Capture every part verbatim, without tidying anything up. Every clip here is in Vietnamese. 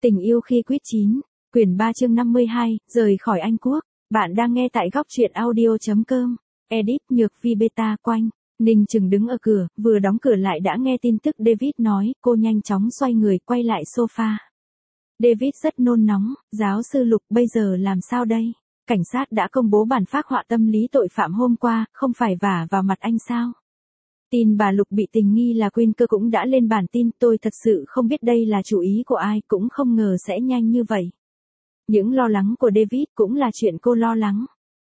Tình yêu khi quýt chín, quyển ba chương năm mươi hai, rời khỏi Anh Quốc. Bạn đang nghe tại góc truyện audio.com. Edit Nhược Vi Beta quanh. Ninh Trừng đứng ở cửa, vừa đóng cửa lại đã nghe tin tức David nói, cô nhanh chóng xoay người quay lại sofa. David rất nôn nóng, giáo sư Lục bây giờ làm sao đây? Cảnh sát đã công bố bản phác họa tâm lý tội phạm hôm qua, không phải vả vào mặt anh sao? Tin bà Lục bị tình nghi là Queen cơ cũng đã lên bản tin, tôi thật sự không biết đây là chủ ý của ai, cũng không ngờ sẽ nhanh như vậy. Những lo lắng của David cũng là chuyện cô lo lắng.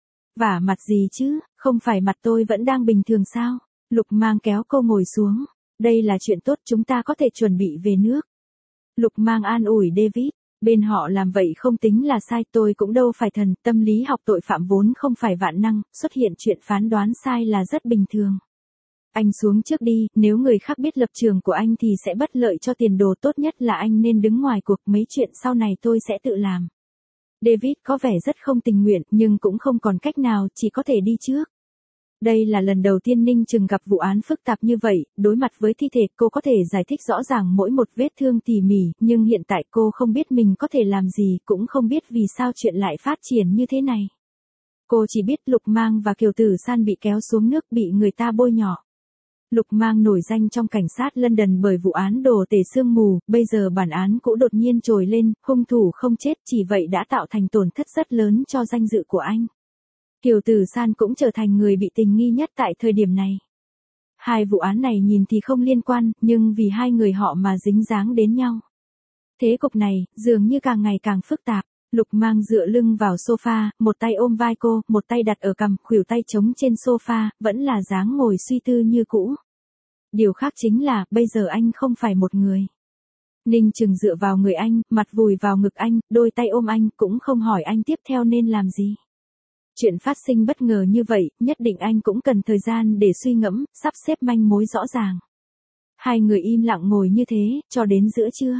Vả mặt gì chứ, không phải mặt tôi vẫn đang bình thường sao? Lục Mang kéo cô ngồi xuống. Đây là chuyện tốt, chúng ta có thể chuẩn bị về nước. Lục Mang an ủi David, bên họ làm vậy không tính là sai, tôi cũng đâu phải thần, tâm lý học tội phạm vốn không phải vạn năng, xuất hiện chuyện phán đoán sai là rất bình thường. Anh xuống trước đi, nếu người khác biết lập trường của anh thì sẽ bất lợi cho tiền đồ, tốt nhất là anh nên đứng ngoài cuộc, mấy chuyện sau này tôi sẽ tự làm. David có vẻ rất không tình nguyện, nhưng cũng không còn cách nào, chỉ có thể đi trước. Đây là lần đầu tiên Ninh Trừng gặp vụ án phức tạp như vậy, đối mặt với thi thể cô có thể giải thích rõ ràng mỗi một vết thương tỉ mỉ, nhưng hiện tại cô không biết mình có thể làm gì, cũng không biết vì sao chuyện lại phát triển như thế này. Cô chỉ biết Lục Mang và Kiều Tử San bị kéo xuống nước, bị người ta bôi nhọ. Lục Mang nổi danh trong cảnh sát London bởi vụ án đồ tể sương mù, bây giờ bản án cũ đột nhiên trồi lên, hung thủ không chết, chỉ vậy đã tạo thành tổn thất rất lớn cho danh dự của anh. Kiều Tử San cũng trở thành người bị tình nghi nhất tại thời điểm này. Hai vụ án này nhìn thì không liên quan, nhưng vì hai người họ mà dính dáng đến nhau. Thế cục này, dường như càng ngày càng phức tạp. Lục Mang dựa lưng vào sofa, một tay ôm vai cô, một tay đặt ở cằm, khuỷu tay trống trên sofa, vẫn là dáng ngồi suy tư như cũ. Điều khác chính là, bây giờ anh không phải một người. Ninh Trừng dựa vào người anh, mặt vùi vào ngực anh, đôi tay ôm anh, cũng không hỏi anh tiếp theo nên làm gì. Chuyện phát sinh bất ngờ như vậy, nhất định anh cũng cần thời gian để suy ngẫm, sắp xếp manh mối rõ ràng. Hai người im lặng ngồi như thế, cho đến giữa trưa.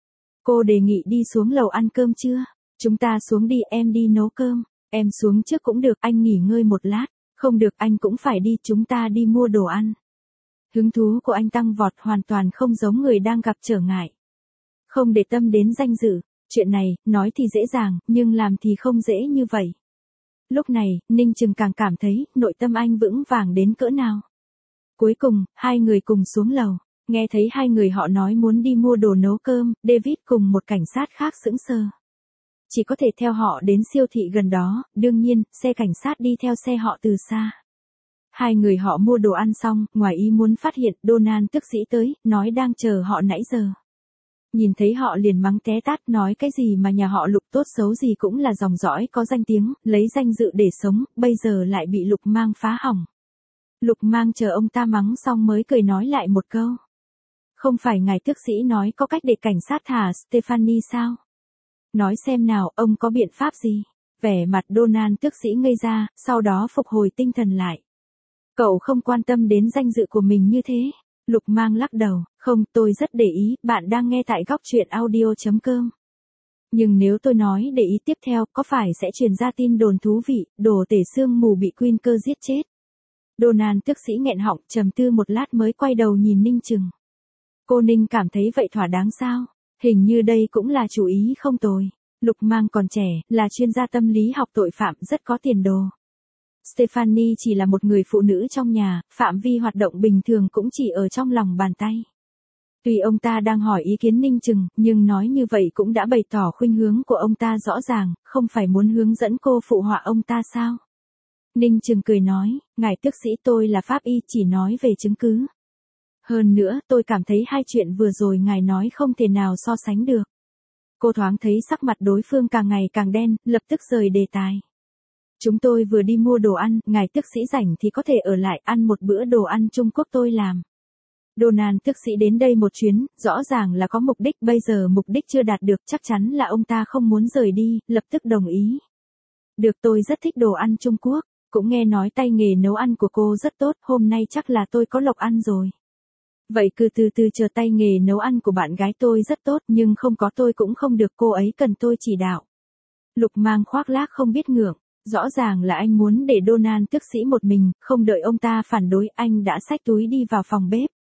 Cô đề nghị đi xuống lầu ăn cơm trưa. Chúng ta xuống đi, em đi nấu cơm. Em xuống trước cũng được, anh nghỉ ngơi một lát. Không được, anh cũng phải đi, chúng ta đi mua đồ ăn. Hứng thú của anh tăng vọt, hoàn toàn không giống người đang gặp trở ngại. Không để tâm đến danh dự. Chuyện này, nói thì dễ dàng, nhưng làm thì không dễ như vậy. Lúc này, Ninh Trừng càng cảm thấy, nội tâm anh vững vàng đến cỡ nào. Cuối cùng, hai người cùng xuống lầu. Nghe thấy hai người họ nói muốn đi mua đồ nấu cơm, David cùng một cảnh sát khác sững sờ. Chỉ có thể theo họ đến siêu thị gần đó, đương nhiên, xe cảnh sát đi theo xe họ từ xa. Hai người họ mua đồ ăn xong, ngoài ý muốn phát hiện Donald tức sĩ tới, nói đang chờ họ nãy giờ. Nhìn thấy họ liền mắng té tát, nói cái gì mà nhà họ Lục tốt xấu gì cũng là dòng dõi có danh tiếng, lấy danh dự để sống, bây giờ lại bị Lục Mang phá hỏng. Lục Mang chờ ông ta mắng xong mới cười nói lại một câu. Không phải ngài tước sĩ nói có cách để cảnh sát thả Stephanie sao? Nói xem nào, ông có biện pháp gì? Vẻ mặt Donald tước sĩ ngây ra, sau đó phục hồi tinh thần lại. Cậu không quan tâm đến danh dự của mình như thế. Lục Mang lắc đầu, không, tôi rất để ý, bạn đang nghe tại góc truyện audio.com. Nhưng nếu tôi nói để ý tiếp theo, có phải sẽ truyền ra tin đồn thú vị, đồ tể sương mù bị Queen cơ giết chết? Donald tước sĩ nghẹn họng, trầm tư một lát mới quay đầu nhìn Ninh Trừng. Cô Ninh cảm thấy vậy thỏa đáng sao? Hình như đây cũng là chủ ý không tồi. Lục Mang còn trẻ, là chuyên gia tâm lý học tội phạm, rất có tiền đồ. Stephanie chỉ là một người phụ nữ trong nhà, phạm vi hoạt động bình thường cũng chỉ ở trong lòng bàn tay. Tuy ông ta đang hỏi ý kiến Ninh Trừng, nhưng nói như vậy cũng đã bày tỏ khuynh hướng của ông ta rõ ràng, không phải muốn hướng dẫn cô phụ họa ông ta sao? Ninh Trừng cười nói, ngài tước sĩ, tôi là pháp y, chỉ nói về chứng cứ. Hơn nữa, tôi cảm thấy hai chuyện vừa rồi ngài nói không thể nào so sánh được. Cô thoáng thấy sắc mặt đối phương càng ngày càng đen, lập tức rời đề tài. Chúng tôi vừa đi mua đồ ăn, ngài tước sĩ rảnh thì có thể ở lại ăn một bữa đồ ăn Trung Quốc tôi làm. Donald tước sĩ đến đây một chuyến, rõ ràng là có mục đích, bây giờ mục đích chưa đạt được, chắc chắn là ông ta không muốn rời đi, lập tức đồng ý. Được, tôi rất thích đồ ăn Trung Quốc, cũng nghe nói tay nghề nấu ăn của cô rất tốt, hôm nay chắc là tôi có lộc ăn rồi. Vậy cứ từ từ chờ, tay nghề nấu ăn của bạn gái tôi rất tốt, nhưng không có tôi cũng không được, cô ấy cần tôi chỉ đạo. Lục Mang khoác lác không biết ngượng, rõ ràng là anh muốn để Donald tước sĩ một mình, không đợi ông ta phản đối, anh đã xách túi đi vào phòng bếp.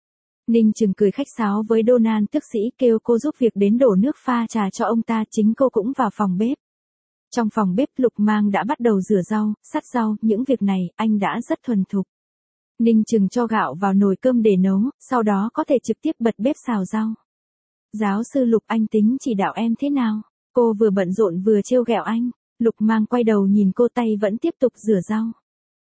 Ninh Trừng cười khách sáo với Donald tước sĩ kêu cô giúp việc đến đổ nước pha trà cho ông ta, chính cô cũng vào phòng bếp. Trong phòng bếp Lục Mang đã bắt đầu rửa rau, sắt rau, những việc này anh đã rất thuần thục. Ninh Trừng cho gạo vào nồi cơm để nấu, sau đó có thể trực tiếp bật bếp xào rau. Giáo sư Lục, anh tính chỉ đạo em thế nào? Cô vừa bận rộn vừa trêu ghẹo anh. Lục Mang quay đầu nhìn cô, tay vẫn tiếp tục rửa rau.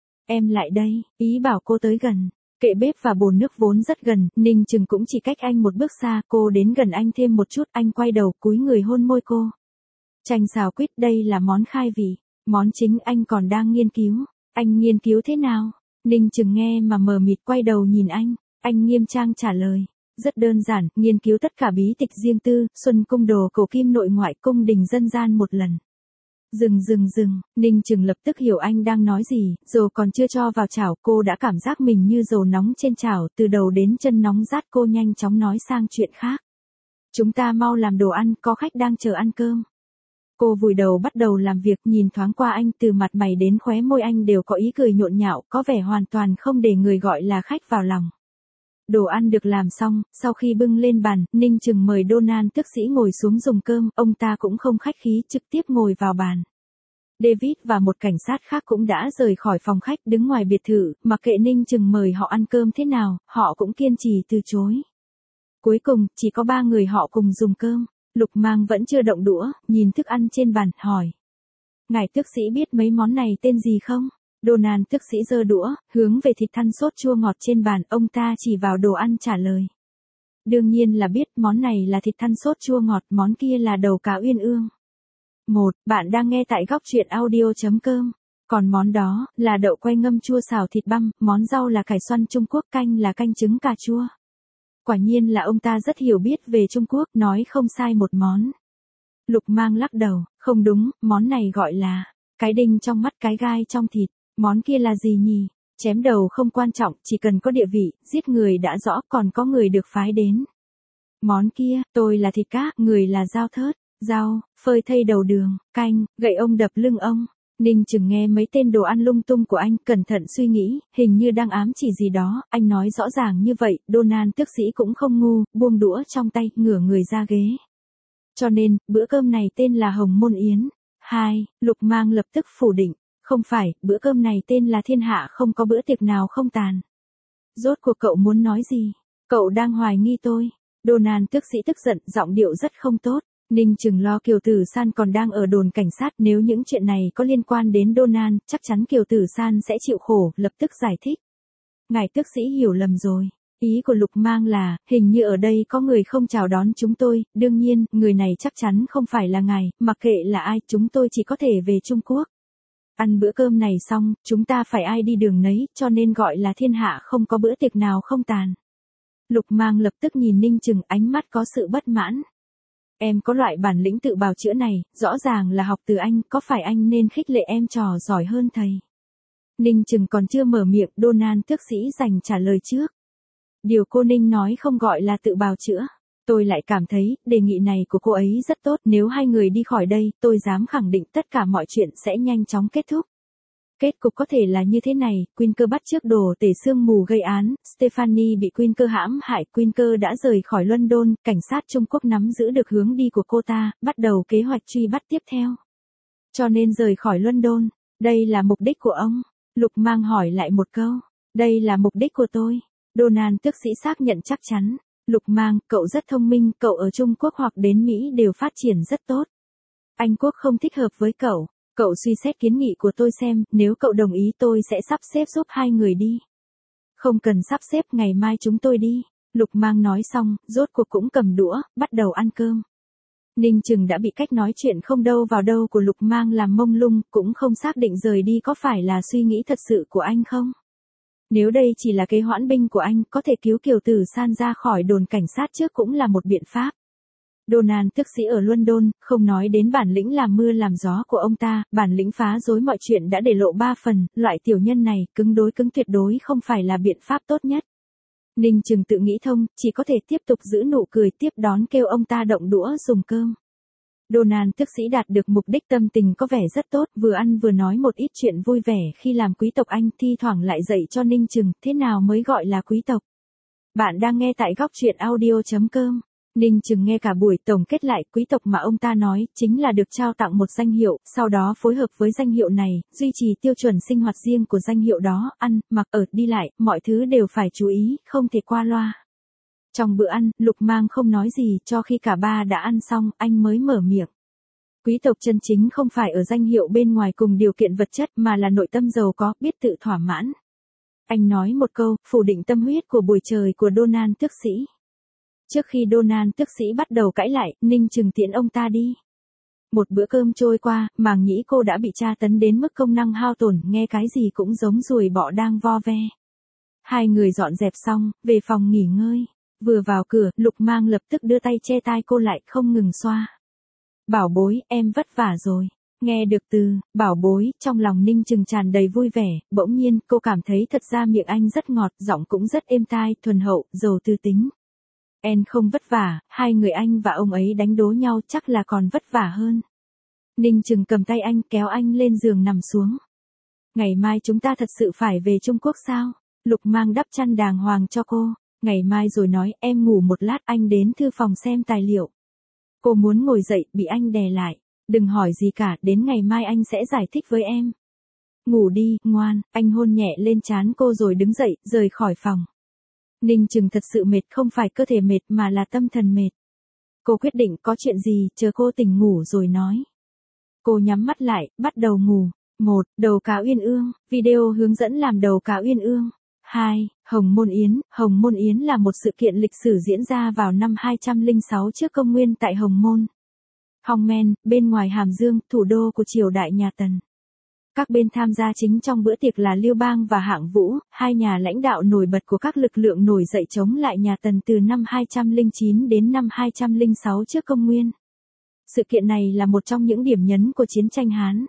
Em lại đây, ý bảo cô tới gần. Kệ bếp và bồn nước vốn rất gần, Ninh Trừng cũng chỉ cách anh một bước xa, cô đến gần anh thêm một chút, anh quay đầu cúi người hôn môi cô. Chanh xào quýt, đây là món khai vị, món chính anh còn đang nghiên cứu. Anh nghiên cứu thế nào? Ninh Trừng nghe mà mờ mịt quay đầu nhìn anh, anh nghiêm trang trả lời. Rất đơn giản, nghiên cứu tất cả bí tịch riêng tư, xuân cung đồ cổ kim nội ngoại, cung đình dân gian một lần. Dừng dừng dừng, Ninh Trừng lập tức hiểu anh đang nói gì, dầu còn chưa cho vào chảo, cô đã cảm giác mình như dầu nóng trên chảo, từ đầu đến chân nóng rát. Cô nhanh chóng nói sang chuyện khác. Chúng ta mau làm đồ ăn, có khách đang chờ ăn cơm. Cô vùi đầu bắt đầu làm việc, nhìn thoáng qua anh, từ mặt mày đến khóe môi anh đều có ý cười nhộn nhạo, có vẻ hoàn toàn không để người gọi là khách vào lòng. Đồ ăn được làm xong, sau khi bưng lên bàn, Ninh Trừng mời Donald tước sĩ ngồi xuống dùng cơm, ông ta cũng không khách khí, trực tiếp ngồi vào bàn. David và một cảnh sát khác cũng đã rời khỏi phòng khách, đứng ngoài biệt thự, mặc kệ Ninh Trừng mời họ ăn cơm thế nào, họ cũng kiên trì từ chối. Cuối cùng, chỉ có ba người họ cùng dùng cơm. Lục Mang vẫn chưa động đũa, nhìn thức ăn trên bàn, hỏi. Ngài tước sĩ biết mấy món này tên gì không? Donald tước sĩ giơ đũa, hướng về thịt thăn sốt chua ngọt trên bàn, ông ta chỉ vào đồ ăn trả lời. Đương nhiên là biết, món này là thịt thăn sốt chua ngọt, món kia là đầu cá uyên ương. Một, bạn đang nghe tại góc truyện audio chấm com. Còn món đó, là đậu quay ngâm chua xào thịt băm, món rau là cải xoăn Trung Quốc, canh là canh trứng cà chua. Quả nhiên là ông ta rất hiểu biết về Trung Quốc, nói không sai một món. Lục Mang lắc đầu, không đúng, món này gọi là cái đinh trong mắt, cái gai trong thịt. Món kia là gì nhỉ? Chém đầu không quan trọng, chỉ cần có địa vị, giết người đã rõ, còn có người được phái đến. Món kia, tôi là thịt cá, người là dao thớt, rau, phơi thây đầu đường, canh, gậy ông đập lưng ông. Ninh Trừng nghe mấy tên đồ ăn lung tung của anh, cẩn thận suy nghĩ, hình như đang ám chỉ gì đó, anh nói rõ ràng như vậy, Donald tước sĩ cũng không ngu, buông đũa trong tay, ngửa người ra ghế. Cho nên, bữa cơm này tên là Hồng Môn Yến. Hai, Lục Mang lập tức phủ định. Không phải, bữa cơm này tên là thiên hạ không có bữa tiệc nào không tàn. Rốt cuộc cậu muốn nói gì? Cậu đang hoài nghi tôi. Donald tước sĩ tức giận, giọng điệu rất không tốt. Ninh Trừng lo Kiều Tử San còn đang ở đồn cảnh sát, nếu những chuyện này có liên quan đến Donald, chắc chắn Kiều Tử San sẽ chịu khổ, lập tức giải thích. Ngài tước sĩ hiểu lầm rồi. Ý của Lục Mang là, hình như ở đây có người không chào đón chúng tôi, đương nhiên, người này chắc chắn không phải là ngài, mặc kệ là ai, chúng tôi chỉ có thể về Trung Quốc. Ăn bữa cơm này xong, chúng ta phải ai đi đường nấy, cho nên gọi là thiên hạ không có bữa tiệc nào không tàn. Lục Mang lập tức nhìn Ninh Trừng, ánh mắt có sự bất mãn. Em có loại bản lĩnh tự bào chữa này, rõ ràng là học từ anh, có phải anh nên khích lệ em trò giỏi hơn thầy? Ninh Trừng còn chưa mở miệng, Donald tước sĩ dành trả lời trước. Điều cô Ninh nói không gọi là tự bào chữa. Tôi lại cảm thấy, đề nghị này của cô ấy rất tốt, nếu hai người đi khỏi đây, tôi dám khẳng định tất cả mọi chuyện sẽ nhanh chóng kết thúc. Kết cục có thể là như thế này, Quinker bắt chước đồ tể sương mù gây án, Stephanie bị Quinker hãm hại, Quinker đã rời khỏi London, cảnh sát Trung Quốc nắm giữ được hướng đi của cô ta, bắt đầu kế hoạch truy bắt tiếp theo. Cho nên rời khỏi London, đây là mục đích của ông. Lục Mang hỏi lại một câu, đây là mục đích của tôi. Donald tước sĩ xác nhận chắc chắn. Lục Mang, cậu rất thông minh, cậu ở Trung Quốc hoặc đến Mỹ đều phát triển rất tốt. Anh Quốc không thích hợp với cậu. Cậu suy xét kiến nghị của tôi xem, nếu cậu đồng ý tôi sẽ sắp xếp giúp hai người đi. Không cần sắp xếp, ngày mai chúng tôi đi. Lục Mang nói xong, rốt cuộc cũng cầm đũa, bắt đầu ăn cơm. Ninh Trừng đã bị cách nói chuyện không đâu vào đâu của Lục Mang làm mông lung, cũng không xác định rời đi có phải là suy nghĩ thật sự của anh không. Nếu đây chỉ là kế hoãn binh của anh, có thể cứu Kiều Tử San ra khỏi đồn cảnh sát trước cũng là một biện pháp. Donald tước sĩ ở London, không nói đến bản lĩnh làm mưa làm gió của ông ta, bản lĩnh phá rối mọi chuyện đã để lộ ba phần, loại tiểu nhân này, cứng đối cứng tuyệt đối không phải là biện pháp tốt nhất. Ninh Trừng tự nghĩ thông, chỉ có thể tiếp tục giữ nụ cười tiếp đón kêu ông ta động đũa dùng cơm. Donald tước sĩ đạt được mục đích, tâm tình có vẻ rất tốt, vừa ăn vừa nói một ít chuyện vui vẻ khi làm quý tộc, anh thi thoảng lại dạy cho Ninh Trừng thế nào mới gọi là quý tộc. Bạn đang nghe tại góc truyện audio chấm com. Ninh Chừng nghe cả buổi tổng kết lại, quý tộc mà ông ta nói chính là được trao tặng một danh hiệu, sau đó phối hợp với danh hiệu này, duy trì tiêu chuẩn sinh hoạt riêng của danh hiệu đó, ăn, mặc, ở, đi lại, mọi thứ đều phải chú ý, không thể qua loa. Trong bữa ăn, Lục Mang không nói gì, cho khi cả ba đã ăn xong, anh mới mở miệng. Quý tộc chân chính không phải ở danh hiệu bên ngoài cùng điều kiện vật chất mà là nội tâm giàu có, biết tự thỏa mãn. Anh nói một câu, phủ định tâm huyết của buổi trời của Donald tước sĩ. Trước khi Donald tước sĩ bắt đầu cãi lại, Ninh Chừng tiễn ông ta đi. Một bữa cơm trôi qua, màng nhĩ cô đã bị tra tấn đến mức công năng hao tổn, nghe cái gì cũng giống ruồi bọ đang vo ve. Hai người dọn dẹp xong, về phòng nghỉ ngơi. Vừa vào cửa, Lục Mang lập tức đưa tay che tai cô lại, không ngừng xoa. Bảo bối, em vất vả rồi. Nghe được từ, bảo bối, trong lòng Ninh Chừng tràn đầy vui vẻ, bỗng nhiên, cô cảm thấy thật ra miệng anh rất ngọt, giọng cũng rất êm tai, thuần hậu, giàu tư tính. Em không vất vả, hai người anh và ông ấy đánh đố nhau chắc là còn vất vả hơn. Ninh Chừng cầm tay anh, kéo anh lên giường nằm xuống. Ngày mai chúng ta thật sự phải về Trung Quốc sao? Lục Mang đắp chăn đàng hoàng cho cô. Ngày mai rồi nói, em ngủ một lát, anh đến thư phòng xem tài liệu. Cô muốn ngồi dậy, bị anh đè lại. Đừng hỏi gì cả, đến ngày mai anh sẽ giải thích với em. Ngủ đi, ngoan, anh hôn nhẹ lên trán cô rồi đứng dậy, rời khỏi phòng. Ninh Chừng thật sự mệt, không phải cơ thể mệt mà là tâm thần mệt. Cô quyết định có chuyện gì, chờ cô tỉnh ngủ rồi nói. Cô nhắm mắt lại, bắt đầu ngủ. một. Đầu cá uyên ương, video hướng dẫn làm đầu cá uyên ương. hai. Hồng Môn Yến. Hồng Môn Yến là một sự kiện lịch sử diễn ra vào năm hai trăm lẻ sáu trước công nguyên tại Hồng Môn, Hong Men, bên ngoài Hàm Dương, thủ đô của triều đại nhà Tần. Các bên tham gia chính trong bữa tiệc là Lưu Bang và Hạng Vũ, hai nhà lãnh đạo nổi bật của các lực lượng nổi dậy chống lại nhà Tần từ năm hai trăm lẻ chín đến năm hai trăm lẻ sáu trước công nguyên. Sự kiện này là một trong những điểm nhấn của chiến tranh Hán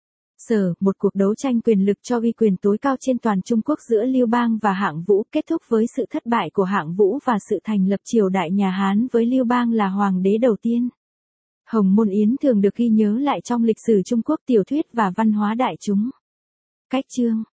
Sở, một cuộc đấu tranh quyền lực cho uy quyền tối cao trên toàn Trung Quốc giữa Lưu Bang và Hạng Vũ, kết thúc với sự thất bại của Hạng Vũ và sự thành lập triều đại nhà Hán với Lưu Bang là hoàng đế đầu tiên. Hồng Môn Yến thường được ghi nhớ lại trong lịch sử Trung Quốc, tiểu thuyết và văn hóa đại chúng. Cách chương